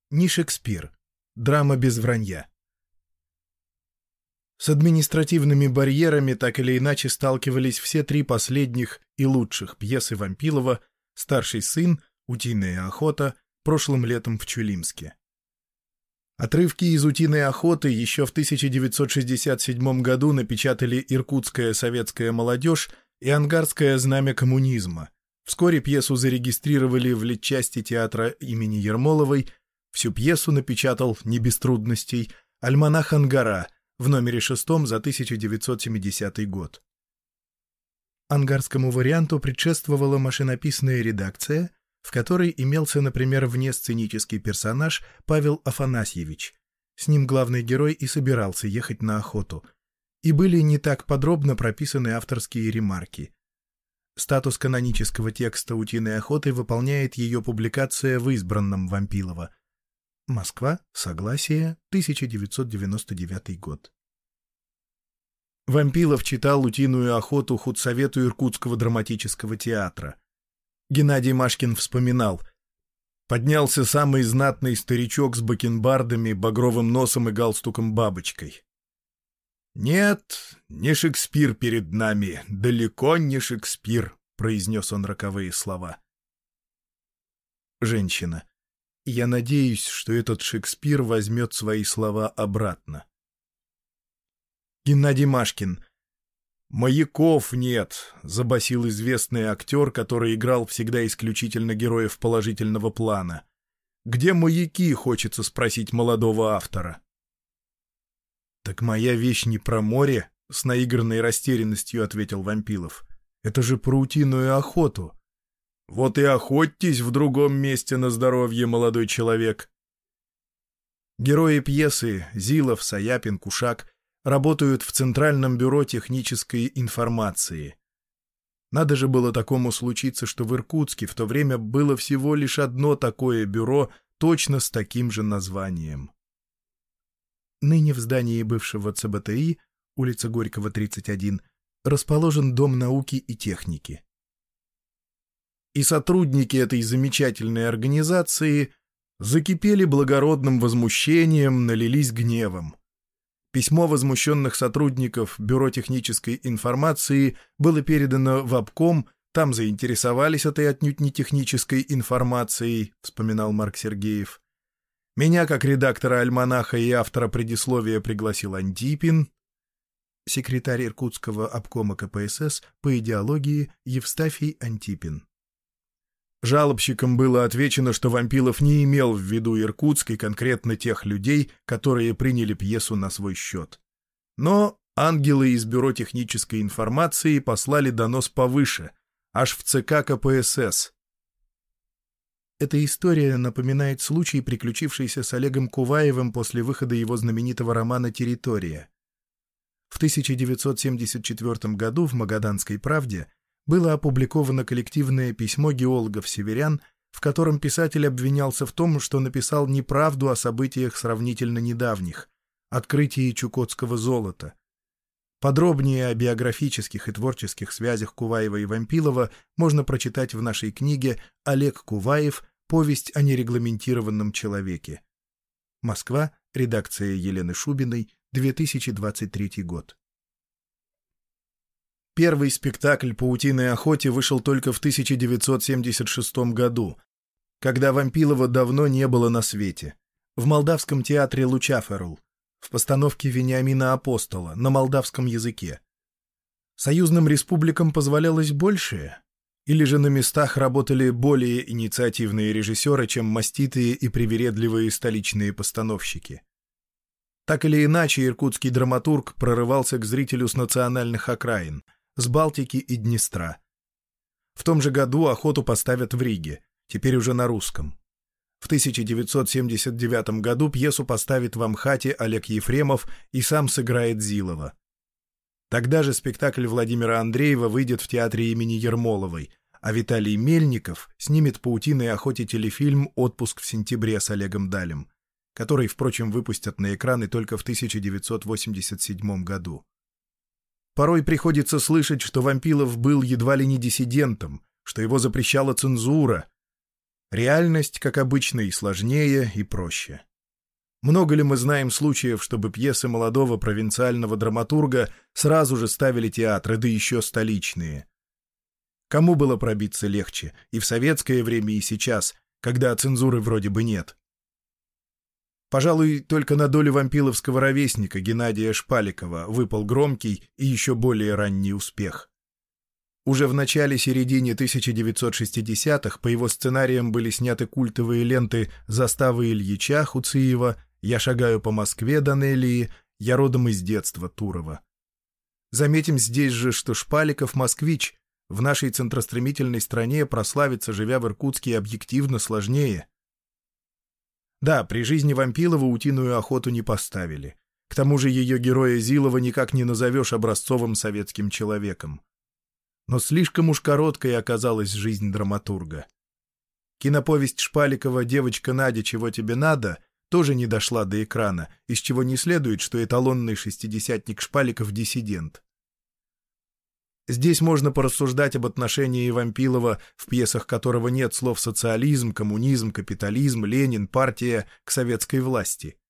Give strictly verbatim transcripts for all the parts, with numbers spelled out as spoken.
Не Шекспир. Драма без вранья. С административными барьерами так или иначе сталкивались все три последних и лучших пьесы Вампилова «Старший сын», «Утиная охота», «Прошлым летом в Чулимске». Отрывки из «Утиной охоты» еще в тысяча девятьсот шестьдесят седьмом году напечатали «Иркутская советская молодежь» и «Ангарское знамя коммунизма». Вскоре пьесу зарегистрировали в литчасти театра имени Ермоловой. Всю пьесу напечатал, не без трудностей, альманах «Ангара» в номере шестом за тысяча девятьсот семидесятый год. Ангарскому варианту предшествовала машинописная редакция, в которой имелся, например, внесценический персонаж Павел Афанасьевич. С ним главный герой и собирался ехать на охоту. И были не так подробно прописаны авторские ремарки. Статус канонического текста «Утиной охоты» выполняет ее публикация в избранном Вампилова. Москва. Согласие. тысяча девятьсот девяносто девятый год. Вампилов читал «Утиную охоту» худсовету Иркутского драматического театра. Геннадий Машкин вспоминал: «Поднялся самый знатный старичок с бакенбардами, багровым носом и галстуком-бабочкой. «Нет, не Шекспир перед нами, далеко не Шекспир», — произнес он роковые слова. Женщина: «Я надеюсь, что этот Шекспир возьмет свои слова обратно». Геннадий Машкин: «Маяков нет», — забасил известный актер, который играл всегда исключительно героев положительного плана. «Где маяки?» — хочется спросить молодого автора. «Так моя вещь не про море», — с наигранной растерянностью ответил Вампилов. «Это же про утиную охоту». «Вот и охотьтесь в другом месте на здоровье, молодой человек». Герои пьесы Зилов, Саяпин, Кушак работают в Центральном бюро технической информации. Надо же было такому случиться, что в Иркутске в то время было всего лишь одно такое бюро, точно с таким же названием. Ныне в здании бывшего ЦБТИ, улица Горького, тридцать один, расположен Дом науки и техники. И сотрудники этой замечательной организации закипели благородным возмущением, налились гневом. Письмо возмущенных сотрудников Бюро технической информации было передано в обком, там заинтересовались этой отнюдь не технической информацией, вспоминал Марк Сергеев. Меня, как редактора альманаха и автора предисловия, пригласил Антипин, секретарь Иркутского обкома КПСС по идеологии Евстафий Антипин. Жалобщикам было отвечено, что Вампилов не имел в виду Иркутск и конкретно тех людей, которые приняли пьесу на свой счет. Но ангелы из Бюро технической информации послали донос повыше, аж в ЦК КПСС. Эта история напоминает случай, приключившийся с Олегом Куваевым после выхода его знаменитого романа «Территория». В тысяча девятьсот семьдесят четвёртом году в «Магаданской правде» было опубликовано коллективное письмо геологов-северян, в котором писатель обвинялся в том, что написал неправду о событиях сравнительно недавних — открытии чукотского золота. Подробнее о биографических и творческих связях Куваева и Вампилова можно прочитать в нашей книге «Олег Куваев. Повесть о нерегламентированном человеке». Москва. Редакция Елены Шубиной. две тысячи двадцать третий год. Первый спектакль по «Утиной охоте» вышел только в тысяча девятьсот семьдесят шестом году, когда Вампилова давно не было на свете, в молдавском театре «Лучаферл», в постановке Вениамина Апостола на молдавском языке. Союзным республикам позволялось большее, или же на местах работали более инициативные режиссеры, чем маститые и привередливые столичные постановщики. Так или иначе, иркутский драматург прорывался к зрителю с национальных окраин, с Балтики и Днестра. В том же году охоту поставят в Риге, теперь уже на русском. В тысяча девятьсот семьдесят девятом году пьесу поставит в Амхате Олег Ефремов и сам сыграет Зилова. Тогда же спектакль Владимира Андреева выйдет в театре имени Ермоловой, а Виталий Мельников снимет по «Утиной охоте» телефильм «Отпуск в сентябре» с Олегом Далем, который, впрочем, выпустят на экраны только в тысяча девятьсот восемьдесят седьмом году. Порой приходится слышать, что Вампилов был едва ли не диссидентом, что его запрещала цензура. Реальность, как обычно, и сложнее, и проще. Много ли мы знаем случаев, чтобы пьесы молодого провинциального драматурга сразу же ставили театры, да еще столичные? Кому было пробиться легче, и в советское время, и сейчас, когда цензуры вроде бы нет? Пожалуй, только на долю вампиловского ровесника Геннадия Шпаликова выпал громкий и еще более ранний успех. Уже в начале-середине тысяча девятьсот шестидесятых по его сценариям были сняты культовые ленты «Заставы Ильича» Хуциева, «Я шагаю по Москве» Данелии, «Я родом из детства» Турова. Заметим здесь же, что Шпаликов москвич, в нашей центростремительной стране прославиться, живя в Иркутске, объективно сложнее. Да, при жизни Вампилова утиную охоту не поставили. К тому же ее героя Зилова никак не назовешь образцовым советским человеком. Но слишком уж короткой оказалась жизнь драматурга. Киноповесть Шпаликова «Девочка Надя, чего тебе надо» тоже не дошла до экрана, из чего не следует, что эталонный шестидесятник Шпаликов — диссидент. Здесь можно порассуждать об отношении Вампилова, в пьесах которого нет слов «социализм», «коммунизм», «капитализм», «Ленин», «партия» к советской власти.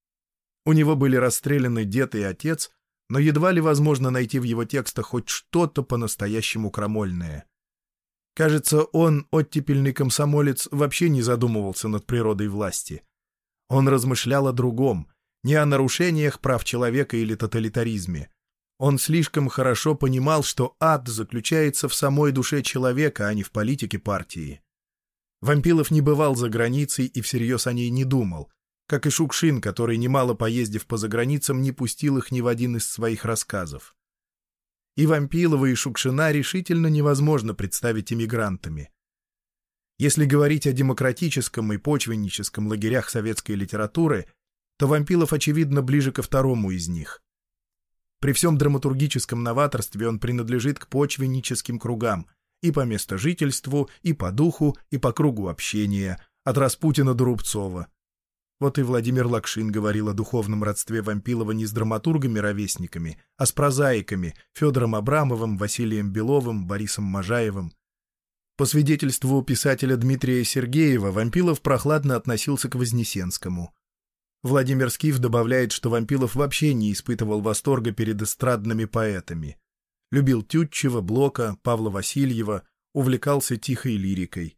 У него были расстреляны дед и отец, но едва ли возможно найти в его текстах хоть что-то по-настоящему крамольное. Кажется, он, оттепельный комсомолец, вообще не задумывался над природой власти. Он размышлял о другом, не о нарушениях прав человека или тоталитаризме. Он слишком хорошо понимал, что ад заключается в самой душе человека, а не в политике партии. Вампилов не бывал за границей и всерьез о ней не думал, как и Шукшин, который, немало поездив по заграницам, не пустил их ни в один из своих рассказов. И Вампилова, и Шукшина решительно невозможно представить эмигрантами. Если говорить о демократическом и почвенническом лагерях советской литературы, то Вампилов, очевидно, ближе ко второму из них. При всем драматургическом новаторстве он принадлежит к почвенническим кругам и по местожительству, и по духу, и по кругу общения, от Распутина до Рубцова. Вот и Владимир Лакшин говорил о духовном родстве Вампилова не с драматургами-ровесниками, а с прозаиками Федором Абрамовым, Василием Беловым, Борисом Можаевым. По свидетельству писателя Дмитрия Сергеева, Вампилов прохладно относился к Вознесенскому. Владимир Скиф добавляет, что Вампилов вообще не испытывал восторга перед эстрадными поэтами. Любил Тютчева, Блока, Павла Васильева, увлекался тихой лирикой.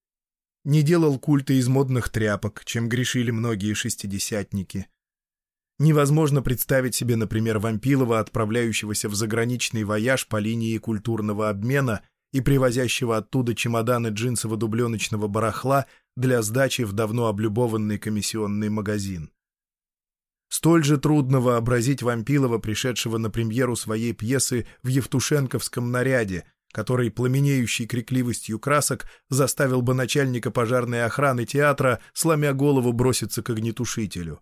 Не делал культа из модных тряпок, чем грешили многие шестидесятники. Невозможно представить себе, например, Вампилова, отправляющегося в заграничный вояж по линии культурного обмена и привозящего оттуда чемоданы джинсово-дубленочного барахла для сдачи в давно облюбованный комиссионный магазин. Столь же трудно вообразить Вампилова, пришедшего на премьеру своей пьесы в евтушенковском наряде, который, пламенеющий крикливостью красок, заставил бы начальника пожарной охраны театра, сломя голову, броситься к огнетушителю.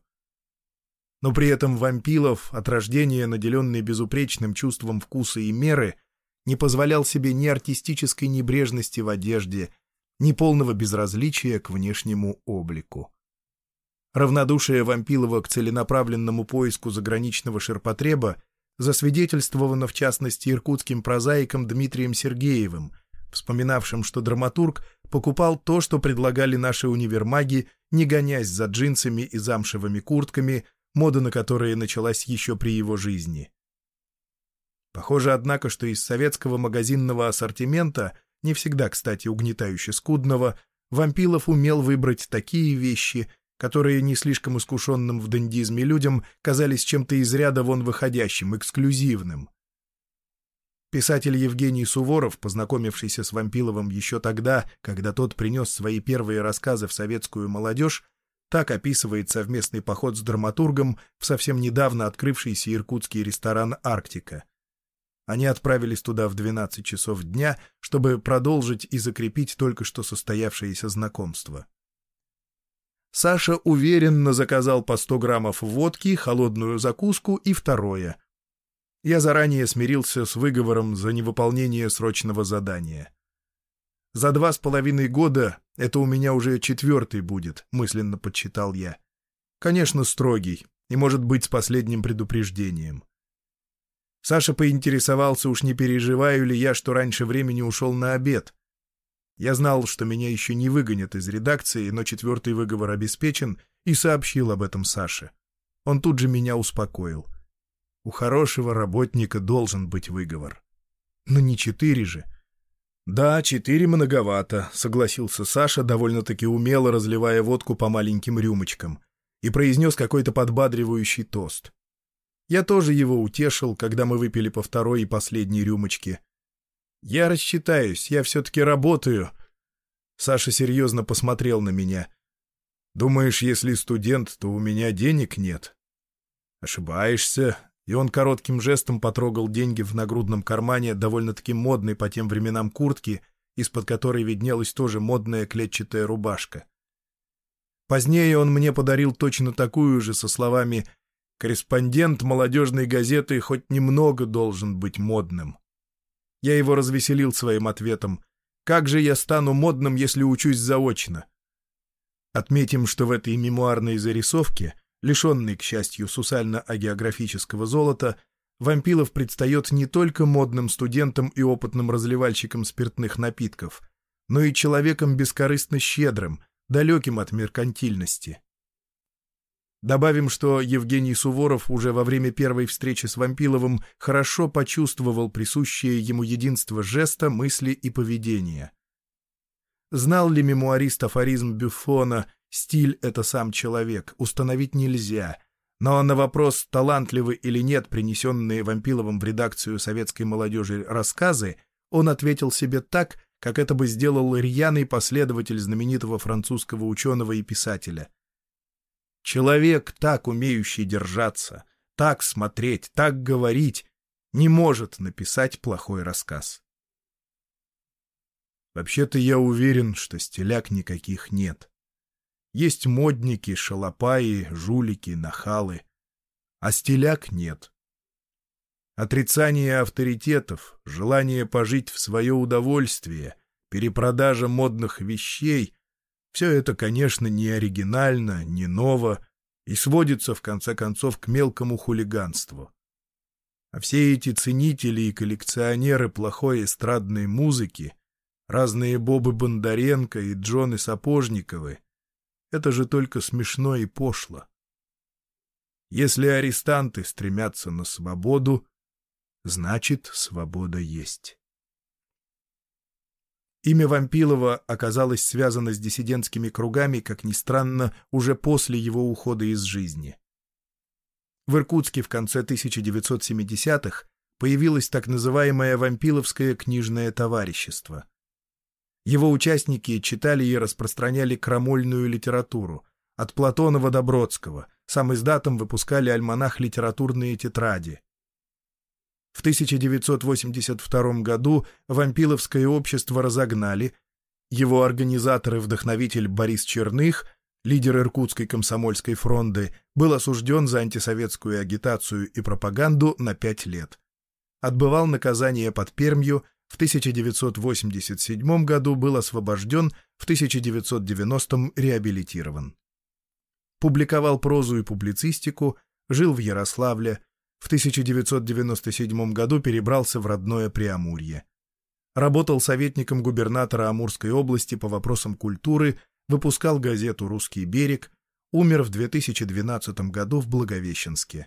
Но при этом Вампилов, от рождения наделенный безупречным чувством вкуса и меры, не позволял себе ни артистической небрежности в одежде, ни полного безразличия к внешнему облику. Равнодушие Вампилова к целенаправленному поиску заграничного ширпотреба засвидетельствовано, в частности, иркутским прозаиком Дмитрием Сергеевым, вспоминавшим, что драматург покупал то, что предлагали наши универмаги, не гонясь за джинсами и замшевыми куртками, мода на которые началась еще при его жизни. Похоже, однако, что из советского магазинного ассортимента, не всегда, кстати, угнетающе скудного, Вампилов умел выбрать такие вещи, которые не слишком искушенным в дендизме людям казались чем-то из ряда вон выходящим, эксклюзивным. Писатель Евгений Суворов, познакомившийся с Вампиловым еще тогда, когда тот принес свои первые рассказы в советскую молодежь, так описывает совместный поход с драматургом в совсем недавно открывшийся иркутский ресторан «Арктика». Они отправились туда в двенадцать часов дня, чтобы продолжить и закрепить только что состоявшееся знакомство. Саша уверенно заказал по сто граммов водки, холодную закуску и второе. Я заранее смирился с выговором за невыполнение срочного задания. «За два с половиной года это у меня уже четвертый будет», — мысленно подсчитал я. Конечно, строгий, и, может быть, с последним предупреждением. Саша поинтересовался, уж не переживаю ли я, что раньше времени ушел на обед. Я знал, что меня еще не выгонят из редакции, но четвертый выговор обеспечен, и сообщил об этом Саше. Он тут же меня успокоил. У хорошего работника должен быть выговор. Но не четыре же. «Да, четыре многовато», — согласился Саша, довольно-таки умело разливая водку по маленьким рюмочкам, и произнес какой-то подбадривающий тост. Я тоже его утешил, когда мы выпили по второй и последней рюмочке. «Я рассчитаюсь, я все-таки работаю». Саша серьезно посмотрел на меня. «Думаешь, если студент, то у меня денег нет?» «Ошибаешься». И он коротким жестом потрогал деньги в нагрудном кармане довольно-таки модной по тем временам куртки, из-под которой виднелась тоже модная клетчатая рубашка. Позднее он мне подарил точно такую же со словами «Корреспондент молодежной газеты хоть немного должен быть модным». Я его развеселил своим ответом «Как же я стану модным, если учусь заочно?» Отметим, что в этой мемуарной зарисовке, лишенный, к счастью, сусально-агеографического золота, Вампилов предстает не только модным студентом и опытным разливальщиком спиртных напитков, но и человеком бескорыстно щедрым, далеким от меркантильности. Добавим, что Евгений Суворов уже во время первой встречи с Вампиловым хорошо почувствовал присущее ему единство жеста, мысли и поведения. Знал ли мемуарист афоризм Бюффона «Стиль — это сам человек», установить нельзя, но на вопрос, талантливы или нет принесенные Вампиловым в редакцию советской молодежи рассказы, он ответил себе так, как это бы сделал рьяный последователь знаменитого французского ученого и писателя. Человек, так умеющий держаться, так смотреть, так говорить, не может написать плохой рассказ. Вообще-то я уверен, что стиляк никаких нет. Есть модники, шалопаи, жулики, нахалы. А стиляк нет. Отрицание авторитетов, желание пожить в свое удовольствие, перепродажа модных вещей — все это, конечно, не оригинально, не ново и сводится, в конце концов, к мелкому хулиганству. А все эти ценители и коллекционеры плохой эстрадной музыки, разные Бобы Бондаренко и Джоны Сапожниковы, это же только смешно и пошло. Если арестанты стремятся на свободу, значит, свобода есть. Имя Вампилова оказалось связано с диссидентскими кругами, как ни странно, уже после его ухода из жизни. В Иркутске в конце тысяча девятьсот семидесятых появилось так называемое Вампиловское книжное товарищество. Его участники читали и распространяли крамольную литературу, от Платонова до Бродского, сам издатом выпускали альманах «Литературные тетради». В тысяча девятьсот восемьдесят втором году Вампиловское общество разогнали, его организатор и вдохновитель Борис Черных, лидер Иркутской комсомольской фронты, был осужден за антисоветскую агитацию и пропаганду на пять лет. Отбывал наказание под Пермью, в тысяча девятьсот восемьдесят седьмом году был освобожден, в тысяча девятьсот девяностом реабилитирован. Публиковал прозу и публицистику, жил в Ярославле, в тысяча девятьсот девяносто седьмом году перебрался в родное Преамурье. Работал советником губернатора Амурской области по вопросам культуры, выпускал газету «Русский берег», умер в две тысячи двенадцатом году в Благовещенске.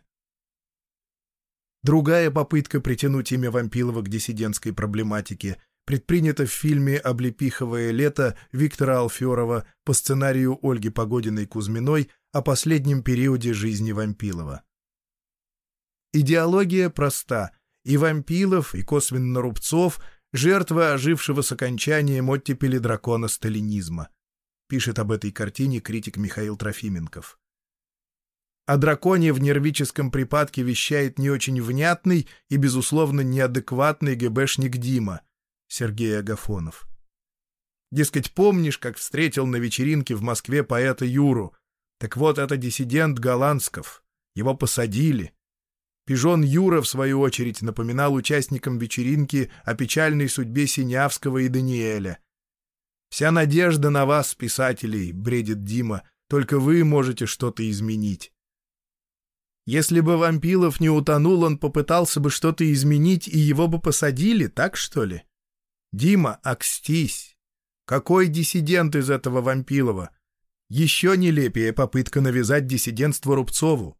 Другая попытка притянуть имя Вампилова к диссидентской проблематике предпринята в фильме «Облепиховое лето» Виктора Алферова по сценарию Ольги Погодиной-Кузьминой о последнем периоде жизни Вампилова. Идеология проста. И Вампилов, и косвенно Рубцов — жертвы ожившего с окончанием оттепели дракона сталинизма, пишет об этой картине критик Михаил Трофименков. О драконе в нервическом припадке вещает не очень внятный и, безусловно, неадекватный ГБшник Дима, Сергей Агафонов. Дескать, помнишь, как встретил на вечеринке в Москве поэта Юру? Так вот, это диссидент Голландсков. Его посадили. Пижон Юра, в свою очередь, напоминал участникам вечеринки о печальной судьбе Синявского и Даниэля. «Вся надежда на вас, писателей», — бредит Дима, — «только вы можете что-то изменить». Если бы Вампилов не утонул, он попытался бы что-то изменить, и его бы посадили, так что ли? Дима, окстись. Какой диссидент из этого Вампилова? Еще нелепее попытка навязать диссидентство Рубцову.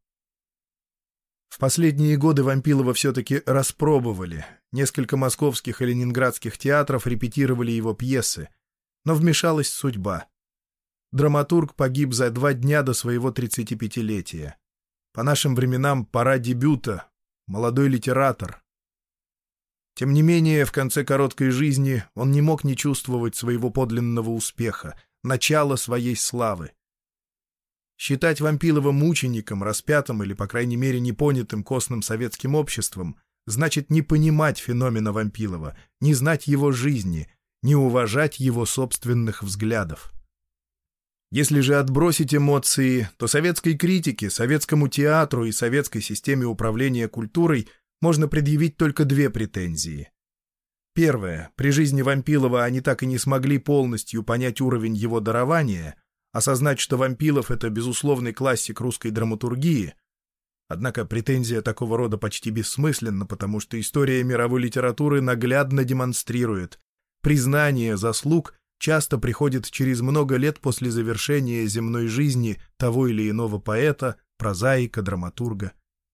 В последние годы Вампилова все-таки распробовали. Несколько московских и ленинградских театров репетировали его пьесы. Но вмешалась судьба. Драматург погиб за два дня до своего тридцатипятилетия. По нашим временам пора дебюта, молодой литератор. Тем не менее, в конце короткой жизни он не мог не чувствовать своего подлинного успеха, начала своей славы. Считать Вампилова мучеником, распятым или, по крайней мере, непонятым костным советским обществом значит не понимать феномена Вампилова, не знать его жизни, не уважать его собственных взглядов. Если же отбросить эмоции, то советской критике, советскому театру и советской системе управления культурой можно предъявить только две претензии. Первое. При жизни Вампилова они так и не смогли полностью понять уровень его дарования, осознать, что Вампилов — это безусловный классик русской драматургии. Однако претензия такого рода почти бессмысленна, потому что история мировой литературы наглядно демонстрирует: признание заслуг часто приходит через много лет после завершения земной жизни того или иного поэта, прозаика, драматурга.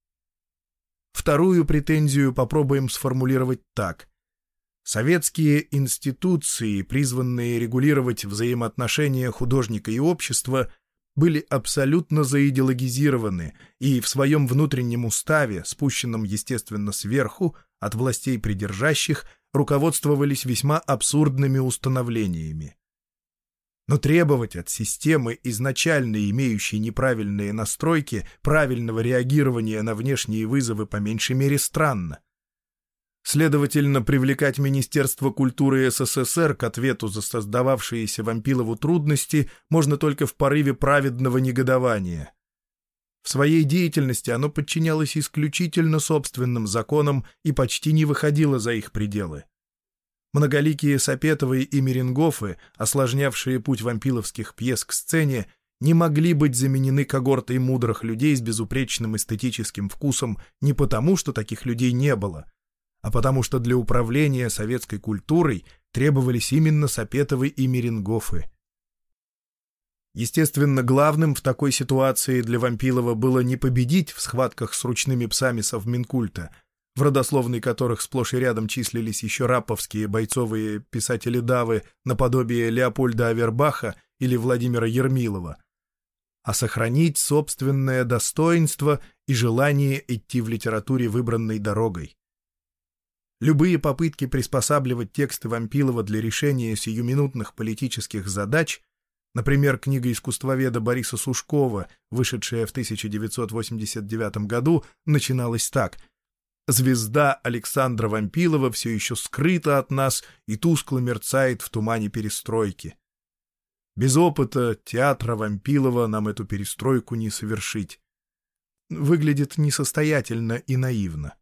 Вторую претензию попробуем сформулировать так. Советские институции, призванные регулировать взаимоотношения художника и общества, были абсолютно заидеологизированы и в своем внутреннем уставе, спущенном, естественно, сверху, от властей придержащих, руководствовались весьма абсурдными установлениями. Но требовать от системы, изначально имеющей неправильные настройки, правильного реагирования на внешние вызовы по меньшей мере странно. Следовательно, привлекать Министерство культуры СССР к ответу за создававшиеся Вампилову трудности можно только в порыве праведного негодования. В своей деятельности оно подчинялось исключительно собственным законам и почти не выходило за их пределы. Многоликие Сапетовы и Меренгофы, осложнявшие путь вампиловских пьес к сцене, не могли быть заменены когортой мудрых людей с безупречным эстетическим вкусом не потому, что таких людей не было, а потому что для управления советской культурой требовались именно Сапетовы и Меренгофы. Естественно, главным в такой ситуации для Вампилова было не победить в схватках с ручными псами Совминкульта, в родословной которых сплошь и рядом числились еще раповские бойцовые писатели-давы наподобие Леопольда Авербаха или Владимира Ермилова, а сохранить собственное достоинство и желание идти в литературе выбранной дорогой. Любые попытки приспосабливать тексты Вампилова для решения сиюминутных политических задач, например, книга искусствоведа Бориса Сушкова, вышедшая в тысяча девятьсот восемьдесят девятом году, начиналась так: «Звезда Александра Вампилова все еще скрыта от нас и тускло мерцает в тумане перестройки. Без опыта театра Вампилова нам эту перестройку не совершить». Выглядит несостоятельно и наивно.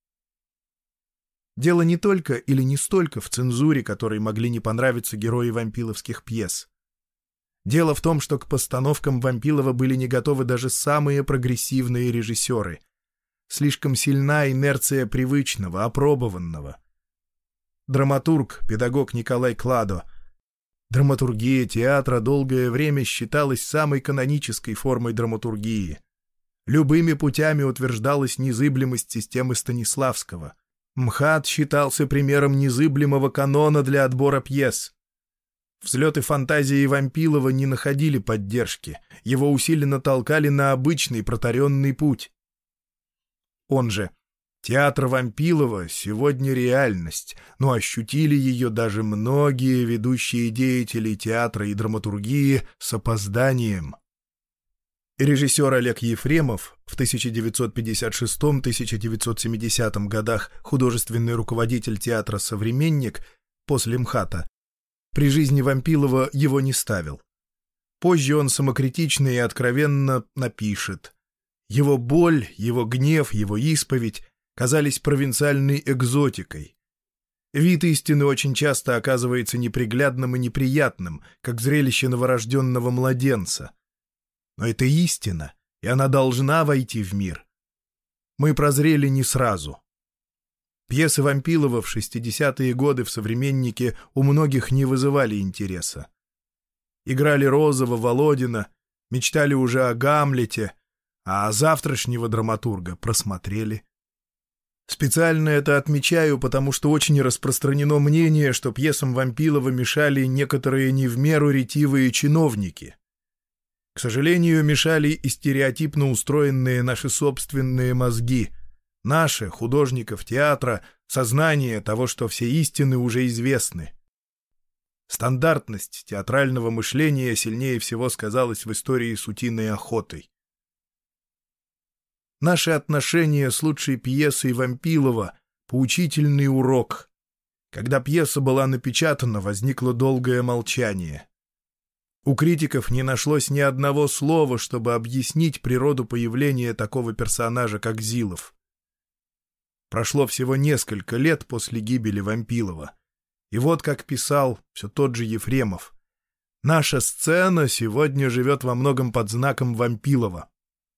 Дело не только или не столько в цензуре, которой могли не понравиться герои вампиловских пьес. Дело в том, что к постановкам Вампилова были не готовы даже самые прогрессивные режиссеры. Слишком сильна инерция привычного, опробованного. Драматург, педагог Николай Кладо. Драматургия театра долгое время считалась самой канонической формой драматургии. Любыми путями утверждалась незыблемость системы Станиславского. МХАТ считался примером незыблемого канона для отбора пьес. Взлеты фантазии Вампилова не находили поддержки, его усиленно толкали на обычный протаренный путь. Он же: театр Вампилова сегодня реальность, но ощутили ее даже многие ведущие деятели театра и драматургии с опозданием. Режиссер Олег Ефремов, в тысяча девятьсот пятьдесят шестом — тысяча девятьсот семидесятом годах художественный руководитель театра «Современник», после МХАТа, при жизни Вампилова его не ставил. Позже он самокритично и откровенно напишет: его боль, его гнев, его исповедь казались провинциальной экзотикой. Вид истины очень часто оказывается неприглядным и неприятным, как зрелище новорожденного младенца. Но это истина, и она должна войти в мир. Мы прозрели не сразу. Пьесы Вампилова в шестидесятые годы в «Современнике» у многих не вызывали интереса. Играли Розова, Володина, мечтали уже о Гамлете, а завтрашнего драматурга просмотрели. Специально это отмечаю, потому что очень распространено мнение, что пьесам Вампилова мешали некоторые не в меру ретивые чиновники. К сожалению, мешали и стереотипно устроенные наши собственные мозги, наши, художников театра, сознание того, что все истины уже известны. Стандартность театрального мышления сильнее всего сказалась в истории с утиной охотой. Наши отношения с лучшей пьесой Вампилова — поучительный урок. Когда пьеса была напечатана, возникло долгое молчание. У критиков не нашлось ни одного слова, чтобы объяснить природу появления такого персонажа, как Зилов. Прошло всего несколько лет после гибели Вампилова. И вот как писал все тот же Ефремов: «Наша сцена сегодня живет во многом под знаком Вампилова».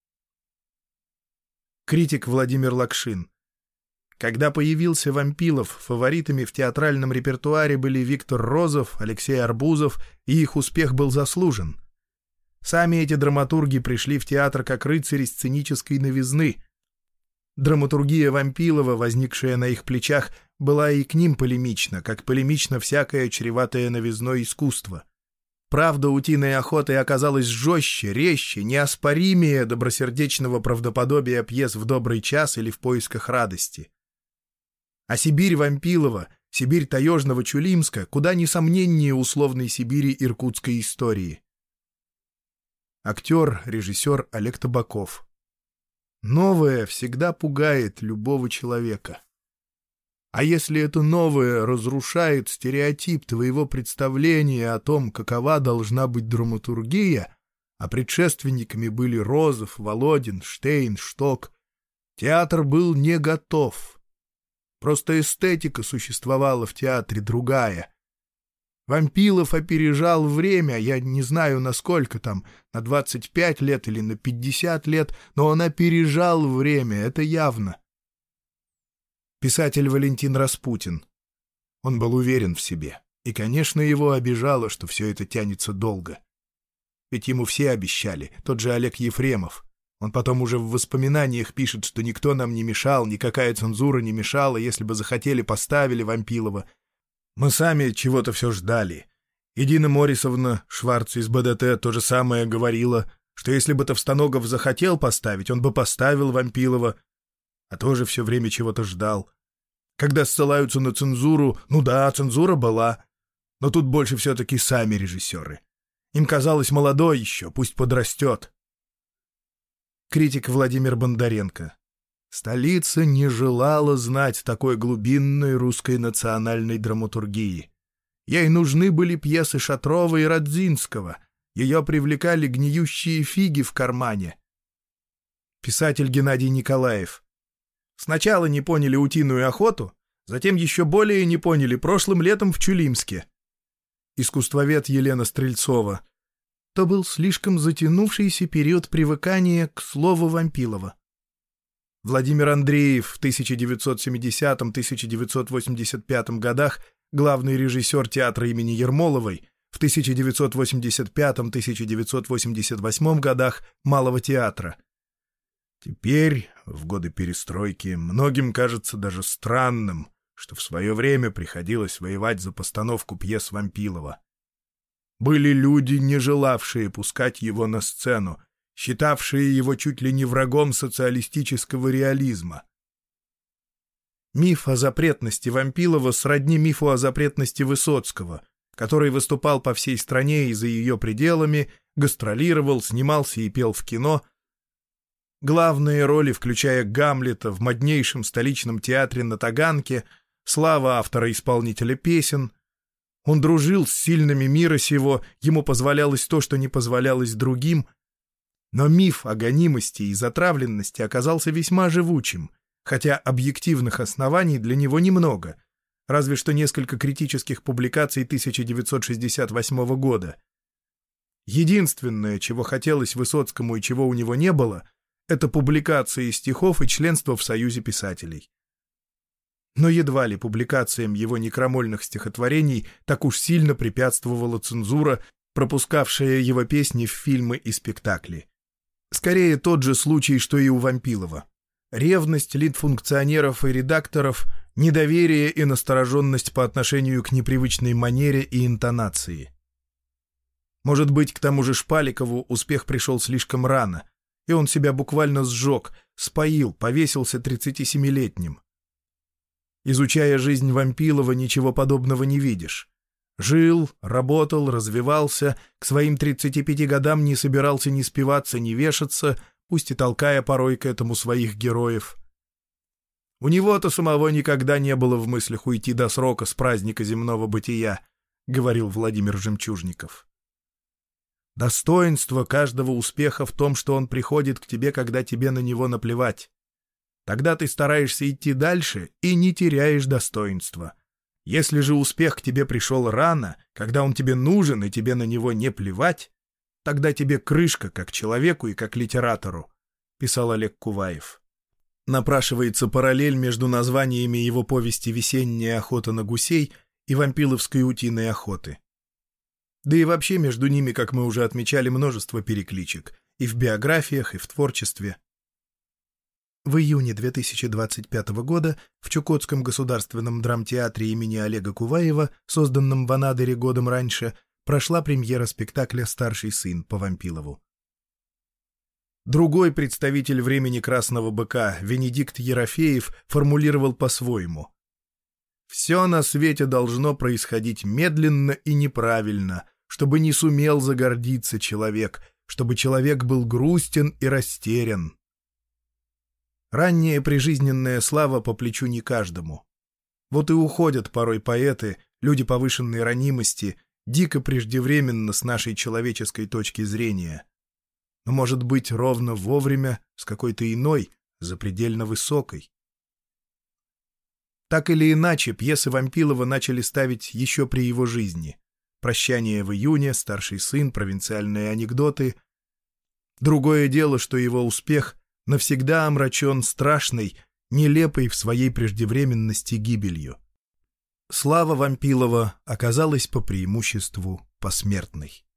Критик Владимир Лакшин: когда появился Вампилов, фаворитами в театральном репертуаре были Виктор Розов, Алексей Арбузов, и их успех был заслужен. Сами эти драматурги пришли в театр как рыцари сценической новизны. Драматургия Вампилова, возникшая на их плечах, была и к ним полемична, как полемично всякое чреватое новизной искусство. Правда утиной охоты оказалась жестче, резче, неоспоримее добросердечного правдоподобия пьес «В добрый час» или «В поисках радости». А Сибирь Вампилова, Сибирь таежного Чулимска куда несомненнее условной Сибири иркутской истории. Актер, режиссер Олег Табаков. Новое всегда пугает любого человека. А если это новое разрушает стереотип твоего представления о том, какова должна быть драматургия, а предшественниками были Розов, Володин, Штейн, Шток, театр был не готов. Просто эстетика существовала в театре другая. Вампилов опережал время, я не знаю, насколько там, на двадцать пять лет или на пятьдесят лет, но он опережал время, это явно. Писатель Валентин Распутин. Он был уверен в себе, и, конечно, его обижало, что все это тянется долго. Ведь ему все обещали, тот же Олег Ефремов. Он потом уже в воспоминаниях пишет, что никто нам не мешал, никакая цензура не мешала, если бы захотели, поставили Вампилова. Мы сами чего-то все ждали. И Дина Морисовна Шварц из БДТ то же самое говорила, что если бы Товстоногов захотел поставить, он бы поставил Вампилова, а тоже все время чего-то ждал. Когда ссылаются на цензуру, ну да, цензура была, но тут больше все-таки сами режиссеры. Им казалось, молодой еще, пусть подрастет. Критик Владимир Бондаренко. Столица не желала знать такой глубинной русской национальной драматургии. Ей нужны были пьесы Шатрова и Радзинского, ее привлекали гниющие фиги в кармане. Писатель Геннадий Николаев. Сначала не поняли утиную охоту, затем еще более не поняли прошлым летом в Чулимске. Искусствовед Елена Стрельцова. То был слишком затянувшийся период привыкания к слову Вампилова. Владимир Андреев в тысяча девятьсот семидесятом — тысяча девятьсот восемьдесят пятом годах, главный режиссер театра имени Ермоловой, в тысяча девятьсот восемьдесят пятом — тысяча девятьсот восемьдесят восьмом годах Малого театра. Теперь, в годы перестройки, многим кажется даже странным, что в свое время приходилось воевать за постановку пьес Вампилова. Были люди, не желавшие пускать его на сцену, считавшие его чуть ли не врагом социалистического реализма. Миф о запретности Вампилова сродни мифу о запретности Высоцкого, который выступал по всей стране и за ее пределами, гастролировал, снимался и пел в кино. Главные роли, включая Гамлета в моднейшем столичном театре на Таганке, слава автора-исполнителя песен. Он дружил с сильными мира сего, ему позволялось то, что не позволялось другим. Но миф о гонимости и затравленности оказался весьма живучим, хотя объективных оснований для него немного, разве что несколько критических публикаций тысяча девятьсот шестьдесят восьмого года. Единственное, чего хотелось Высоцкому и чего у него не было — это публикации стихов и членство в Союзе писателей. но едва ли публикациям его некромольных стихотворений так уж сильно препятствовала цензура, пропускавшая его песни в фильмы и спектакли. Скорее тот же случай, что и у Вампилова. Ревность литфункционеров и редакторов, недоверие и настороженность по отношению к непривычной манере и интонации. Может быть, к тому же Шпаликову успех пришел слишком рано, и он себя буквально сжег, споил, повесился тридцатисемилетним. Изучая жизнь Вампилова, ничего подобного не видишь. Жил, работал, развивался, к своим тридцати пяти годам не собирался ни спиваться, ни вешаться, пусть и толкая порой к этому своих героев. У него-то самого никогда не было в мыслях уйти до срока с праздника земного бытия, — говорил Владимир Жемчужников. Достоинство каждого успеха в том, что он приходит к тебе, когда тебе на него наплевать. Тогда ты стараешься идти дальше и не теряешь достоинства. Если же успех к тебе пришел рано, когда он тебе нужен и тебе на него не плевать, тогда тебе крышка как человеку и как литератору, — писал Олег Куваев. Напрашивается параллель между названиями его повести «Весенняя охота на гусей» и «Вампиловской утиной охоты». Да и вообще между ними, как мы уже отмечали, множество перекличек и в биографиях, и в творчестве. В июне две тысячи двадцать пятого года в Чукотском государственном драмтеатре имени Олега Куваева, созданном в Анадыре годом раньше, прошла премьера спектакля «Старший сын» по Вампилову. Другой представитель времени «Красного быка», Венедикт Ерофеев, формулировал по-своему. «Все на свете должно происходить медленно и неправильно, чтобы не сумел загордиться человек, чтобы человек был грустен и растерян». Ранняя прижизненная слава по плечу не каждому. Вот и уходят порой поэты, люди повышенной ранимости, дико преждевременно с нашей человеческой точки зрения. Но, может быть, ровно вовремя, с какой-то иной, запредельно высокой. Так или иначе, пьесы Вампилова начали ставить еще при его жизни. «Прощание в июне», «Старший сын», «Провинциальные анекдоты». Другое дело, что его успех навсегда омрачен страшной, нелепой в своей преждевременности гибелью. Слава Вампилова оказалась по преимуществу посмертной.